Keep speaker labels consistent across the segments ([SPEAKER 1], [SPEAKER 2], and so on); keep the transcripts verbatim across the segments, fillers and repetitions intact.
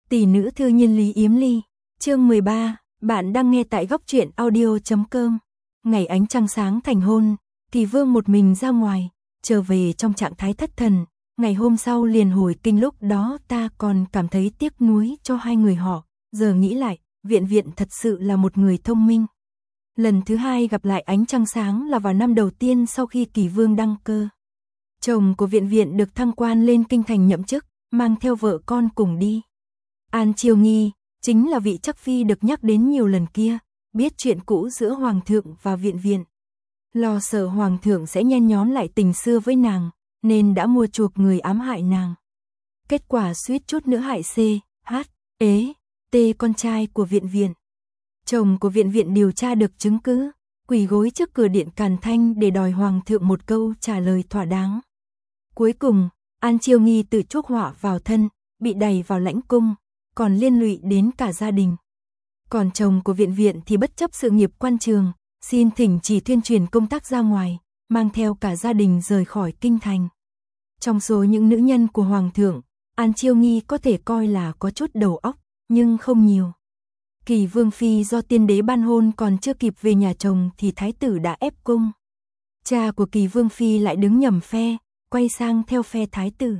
[SPEAKER 1] Tỷ nữ thư nhân Lý Yếm Ly, chương mười ba, bạn đang nghe tại góc truyện audio chấm com. Ngày ánh trăng sáng thành hôn, Kỳ Vương một mình ra ngoài, trở về trong trạng thái thất thần, ngày hôm sau liền hồi kinh, lúc đó ta còn cảm thấy tiếc nuối cho hai người họ, giờ nghĩ lại, Viện Viện thật sự là một người thông minh. Lần thứ hai gặp lại ánh trăng sáng là vào năm đầu tiên sau khi Kỳ Vương đăng cơ. Chồng của Viện Viện được thăng quan lên kinh thành nhậm chức, mang theo vợ con cùng đi. An Chiêu Nghi, chính là vị chắc phi được nhắc đến nhiều lần kia, biết chuyện cũ giữa Hoàng thượng và Viện Viện. Lo sợ Hoàng thượng sẽ nhen nhóm lại tình xưa với nàng, nên đã mua chuộc người ám hại nàng. Kết quả suýt chút nữa hại C, H, Ế, T con trai của Viện Viện. Chồng của Viện Viện điều tra được chứng cứ, quỳ gối trước cửa điện Càn Thanh để đòi Hoàng thượng một câu trả lời thỏa đáng. Cuối cùng, An Chiêu Nghi tự chuốc họa vào thân, bị đày vào lãnh cung, còn liên lụy đến cả gia đình. Còn chồng của Viện Viện thì bất chấp sự nghiệp quan trường, xin thỉnh chỉ tuyên truyền công tác ra ngoài, mang theo cả gia đình rời khỏi kinh thành. Trong số những nữ nhân của Hoàng thượng, An Chiêu Nghi có thể coi là có chút đầu óc, nhưng không nhiều. Kỳ Vương phi do tiên đế ban hôn còn chưa kịp về nhà chồng thì thái tử đã ép cung. Cha của Kỳ Vương phi lại đứng nhầm phe, quay sang theo phe thái tử.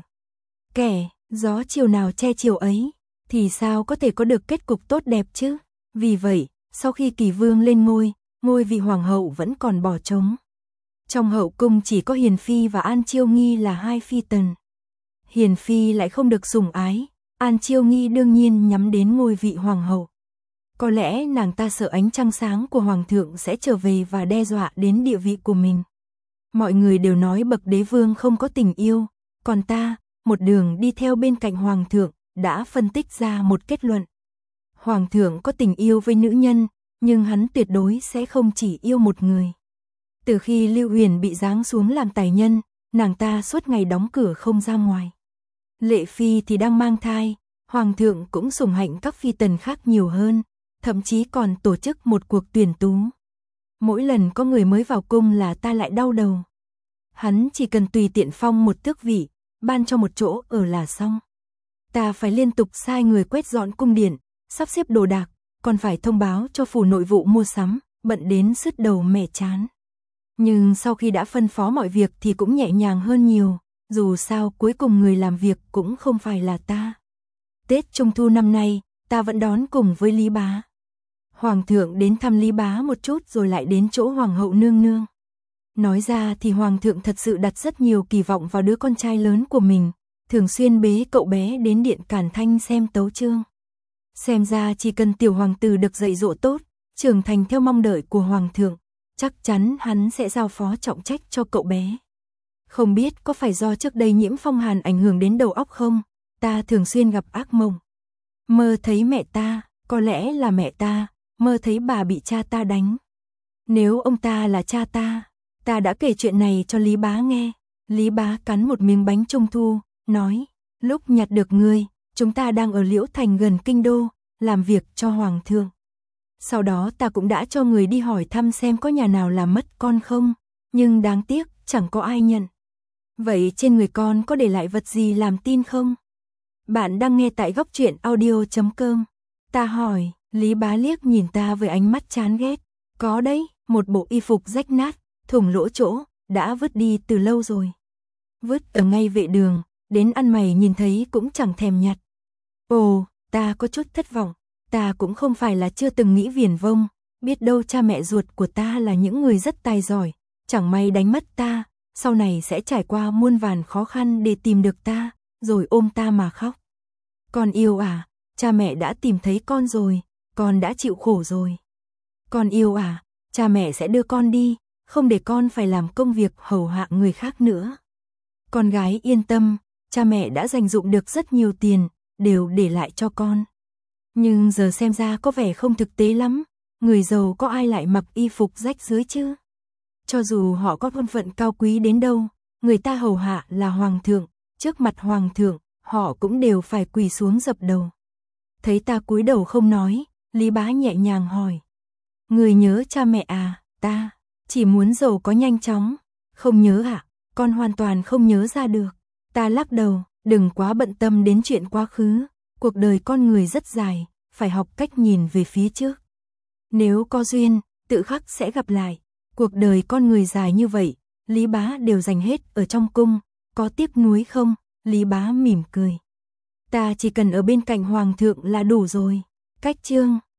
[SPEAKER 1] Kẻ gió chiều nào che chiều ấy, thì sao có thể có được kết cục tốt đẹp chứ? Vì vậy, sau khi Kỳ Vương lên ngôi, ngôi vị hoàng hậu vẫn còn bỏ trống. Trong hậu cung chỉ có Hiền phi và An Chiêu Nghi là hai phi tần. Hiền phi lại không được sủng ái, An Chiêu Nghi đương nhiên nhắm đến ngôi vị hoàng hậu. Có lẽ nàng ta sợ ánh trăng sáng của Hoàng thượng sẽ trở về và đe dọa đến địa vị của mình. Mọi người đều nói bậc đế vương không có tình yêu, còn ta, một đường đi theo bên cạnh Hoàng thượng, đã phân tích ra một kết luận. Hoàng thượng có tình yêu với nữ nhân, nhưng hắn tuyệt đối sẽ không chỉ yêu một người. Từ khi Lưu Huyền bị giáng xuống làm tài nhân, nàng ta suốt ngày đóng cửa không ra ngoài. Lệ phi thì đang mang thai, Hoàng thượng cũng sủng hạnh các phi tần khác nhiều hơn, thậm chí còn tổ chức một cuộc tuyển tú. Mỗi lần có người mới vào cung là ta lại đau đầu. Hắn chỉ cần tùy tiện phong một tước vị, ban cho một chỗ ở là xong. Ta phải liên tục sai người quét dọn cung điện, sắp xếp đồ đạc, còn phải thông báo cho phủ nội vụ mua sắm, bận đến sứt đầu mẻ chán. Nhưng sau khi đã phân phó mọi việc thì cũng nhẹ nhàng hơn nhiều, dù sao cuối cùng người làm việc cũng không phải là ta. Tết Trung Thu năm nay, ta vẫn đón cùng với Lý Bá. Hoàng thượng đến thăm Lý Bá một chút rồi lại đến chỗ Hoàng hậu nương nương. Nói ra thì Hoàng thượng thật sự đặt rất nhiều kỳ vọng vào đứa con trai lớn của mình, thường xuyên bế cậu bé đến điện Càn Thanh xem tấu chương. Xem ra chỉ cần tiểu hoàng tử được dạy dỗ tốt, trưởng thành theo mong đợi của Hoàng thượng, chắc chắn hắn sẽ giao phó trọng trách cho cậu bé. Không biết có phải do trước đây nhiễm phong hàn ảnh hưởng đến đầu óc không, ta thường xuyên gặp ác mộng. Mơ thấy mẹ ta, có lẽ là mẹ ta, mơ thấy bà bị cha ta đánh. Nếu ông ta là cha ta, ta đã kể chuyện này cho Lý Bá nghe. Lý Bá cắn một miếng bánh trung thu, nói, lúc nhặt được ngươi, chúng ta đang ở Liễu Thành gần kinh đô, làm việc cho Hoàng thượng. Sau đó ta cũng đã cho người đi hỏi thăm xem có nhà nào làm mất con không, nhưng đáng tiếc, chẳng có ai nhận. Vậy trên người con có để lại vật gì làm tin không? Bạn đang nghe tại góc truyện audio chấm com. Ta hỏi, Lý Bá liếc nhìn ta với ánh mắt chán ghét. Có đấy, một bộ y phục rách nát, thủng lỗ chỗ, đã vứt đi từ lâu rồi. Vứt ở ngay vệ đường, đến ăn mày nhìn thấy cũng chẳng thèm nhặt. Ồ, ta có chút thất vọng, ta cũng không phải là chưa từng nghĩ viển vông, biết đâu cha mẹ ruột của ta là những người rất tài giỏi, chẳng may đánh mất ta, sau này sẽ trải qua muôn vàn khó khăn để tìm được ta, rồi ôm ta mà khóc. Con yêu à, cha mẹ đã tìm thấy con rồi, con đã chịu khổ rồi. Con yêu à, cha mẹ sẽ đưa con đi, không để con phải làm công việc hầu hạ người khác nữa. Con gái yên tâm, cha mẹ đã dành dụm được rất nhiều tiền, đều để lại cho con. Nhưng giờ xem ra có vẻ không thực tế lắm, người giàu có ai lại mặc y phục rách rưới chứ? Cho dù họ có thân phận cao quý đến đâu, người ta hầu hạ là Hoàng thượng, trước mặt Hoàng thượng, họ cũng đều phải quỳ xuống dập đầu. Thấy ta cúi đầu không nói, Lý Bá nhẹ nhàng hỏi. Người nhớ cha mẹ à? Ta chỉ muốn giàu có nhanh chóng. Không nhớ ạ, à? Con hoàn toàn không nhớ ra được. Ta lắc đầu, đừng quá bận tâm đến chuyện quá khứ. cuộc đời con người rất dài, phải học cách nhìn về phía trước. Nếu có duyên, tự khắc sẽ gặp lại. Cuộc đời con người dài như vậy, Lý Bá đều dành hết ở trong cung, có tiếc nuối không? Lý Bá mỉm cười. Ta chỉ cần ở bên cạnh hoàng thượng là đủ rồi. Cách chương